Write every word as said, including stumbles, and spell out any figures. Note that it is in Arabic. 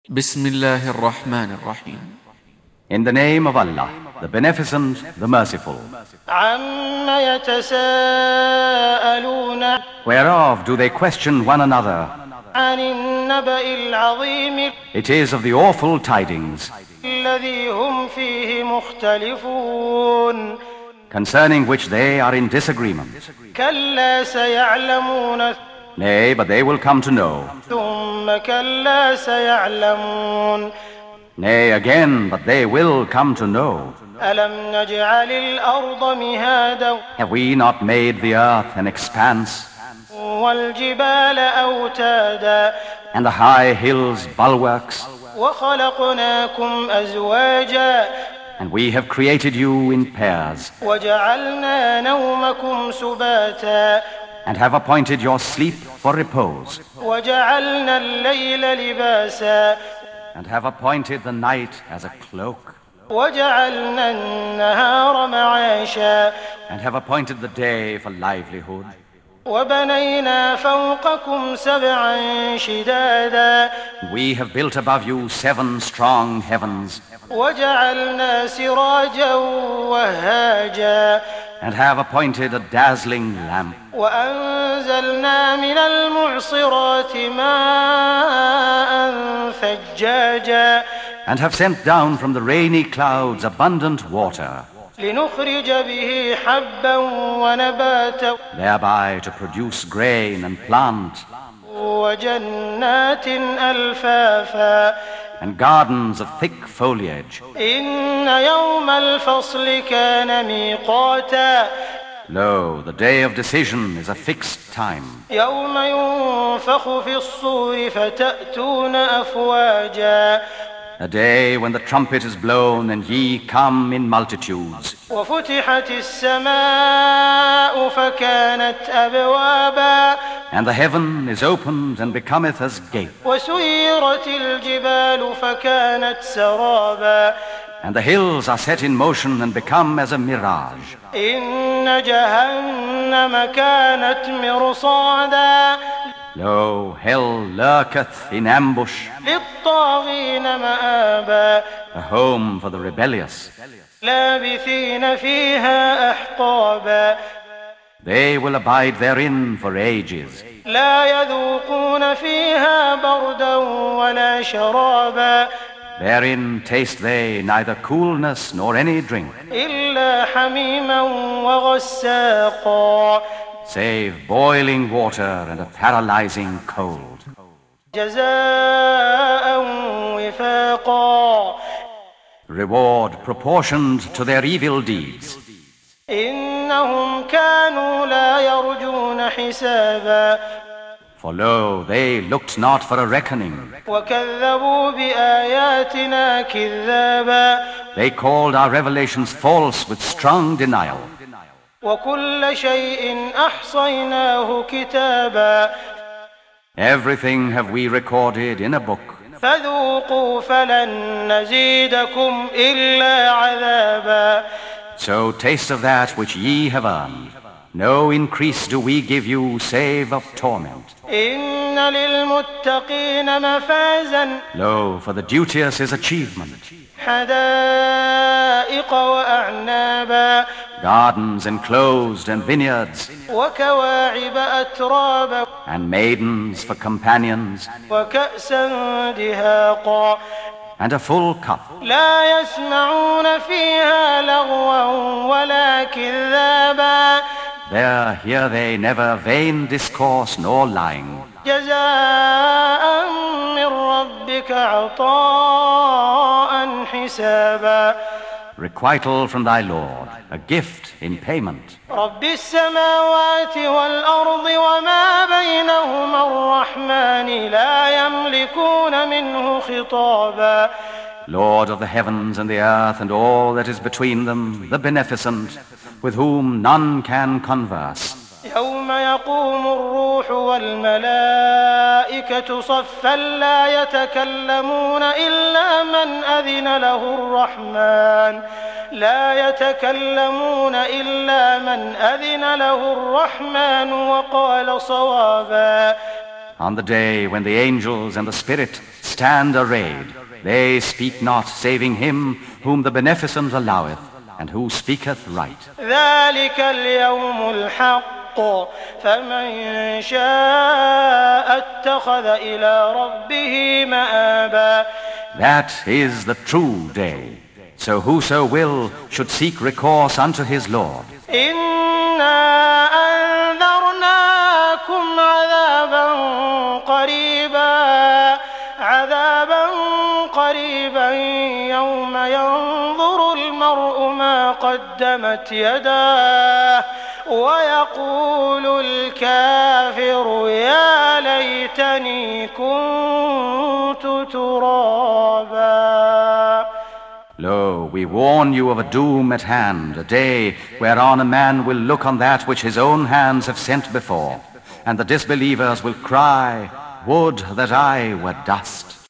بسم الله الرحمن الرحيم. In the name of Allah, the Beneficent, the Merciful. عَمَّ يَتَسَاءَلُونَ Whereof do they question one another? عَنِ النَّبَإِ الْعَظِيمِ It is of the awful tidings, الَّذِي هُمْ فِيهِ مُخْتَلِفُونَ concerning which they are in disagreement. كَلَّا سَيَعْلَمُونَ Nay, but they will come to know. ثُمَّ كَلَّا سَيَعْلَمُونَ Nay, again, but they will come to know. أَلَمْ نَجْعَلِ الْأَرْضَ مِهَادًا Have we not made the earth an expanse, وَالْجِبَالَ أَوْتَادًا and the high hills bulwarks? وَخَلَقْنَاكُمْ أَزْوَاجًا And we have created you in pairs, وَجَعَلْنَا نَوْمَكُمْ سُبَاتًا and have appointed your sleep for repose, وَجَعَلْنَا اللَّيْلَ لِبَاسًا and have appointed the night as a cloak, وَجَعَلْنَا النَّهَارَ مَعَاشًا and have appointed the day for livelihood. وَبَنَيْنَا فَوْقَكُمْ سَبْعًا شِدَادًا We have built above you seven strong heavens, وَجَعَلْنَا سِرَاجًا وَهَّاجًا and have appointed a dazzling lamp, وَأَنزَلْنَا مِنَ الْمُعْصِرَاتِ مَاءً ثَجَّاجًا and have sent down from the rainy clouds abundant water, لِنُخْرِجَ بِهِ حَبًّا وَنَبَاتًا thereby to produce grain and plant, وَجَنَّاتٍ أَلْفَافًا and gardens of thick foliage. إِنَّ يَوْمَ الْفَصْلِ كَانَ مِيقَاتًا Lo, the day of decision is a fixed time, يَوْمَ يُنفَخُ فِي الصُّورِ فَتَأْتُونَ أَفْوَاجًا a day when the trumpet is blown and ye come in multitudes, وَفُتِحَتِ السَّمَاءُ فَكَانَتْ أَبْوَابًا and the heaven is opened and becometh as gate, وَسُيِّرَتِ الْجِبَالُ فَكَانَتْ سَرَابًا and the hills are set in motion and become as a mirage. إِنَّ جَهَنَّمَ كَانَتْ مِرْصَادًا Lo, hell lurketh in ambush, لِلطَّاغِينَ مَآبًا a home for the rebellious. لَابِثِينَ فِيهَا أَحْقَابًا They will abide therein for ages. لَا يَذُوقُونَ فِيهَا بَرْدًا وَلَا شَرَابًا Therein taste they neither coolness nor any drink, إِلَّا حَمِيمًا وَغَسَّاقًا save boiling water and a paralyzing cold. جَزَاءً وِفَاقًا Reward proportioned to their evil deeds. إِنَّهُمْ كَانُوا لَا يَرْجُونَ حِسَابًا For lo, they looked not for a reckoning. وَكَذَّبُوا بِآيَاتِنَا كِذَّابًا They called our revelations false with strong denial. وَكُلَّ شَيْءٍ أَحْصَيْنَاهُ كِتَابًا Everything have we recorded in a book. فَذُوقُوا فَلَن نَّزِيدَكُمْ إِلَّا عَذَابًا So taste of that which ye have earned. No increase do we give you save of torment. إِنَّ لِلْمُتَّقِينَ مَفَازًا Lo, for the duteous is achievement, حَدَائِقَ وَأَعْنَابًا gardens enclosed and vineyards, وَكَوَاعِبَ أَتْرَابًا and maidens for companions, وَكَأْسًا دِهَاقًا and a full cup. لَا يَسْمَعُونَ فِيهَا لَغْوًا وَلَا كِذَّابًا There hear they never vain discourse nor lying. جَزَاءً مِّن رَّبِّكَ عَطَاءً حِسَابًا Requital from thy Lord, a gift in payment. رَبِّ السَّمَاوَاتِ وَالْأَرْضِ وَمَا بَيْنَهُمَا الرَّحْمَٰنِ لَا يَمْلِكُونَ مِنْهُ خِطَابًا Lord of the heavens and the earth and all that is between them, the Beneficent, with whom none can converse. يَوْمَ يَقُومُ الرُّوحُ وَالْمَلَائِكَةُ صَفًّا لَّا يَتَكَلَّمُونَ إِلَّا مَنْ أَذِنَ له الرَّحْمَٰنُ لا يتكلمون إلا من أذن له الرحمن وقال صوابا. On the day when the angels and the Spirit stand arrayed. They speak not, saving him whom the Beneficent alloweth, and who speaketh right. ذلك اليوم الحق فمن شاء اتخذ إلى ربه مآبا. That is the true day. So whoso will should seek recourse unto his Lord. إنا أنذرناكم عذابا قريبا عذابا قريبا يوم ينظر المرء ما قدمت يداه ويقول الكافر يا ليتني كنت ترابا. Lo, we warn you of a doom at hand, a day whereon a man will look on that which his own hands have sent before, and the disbelievers will cry, would that I were dust.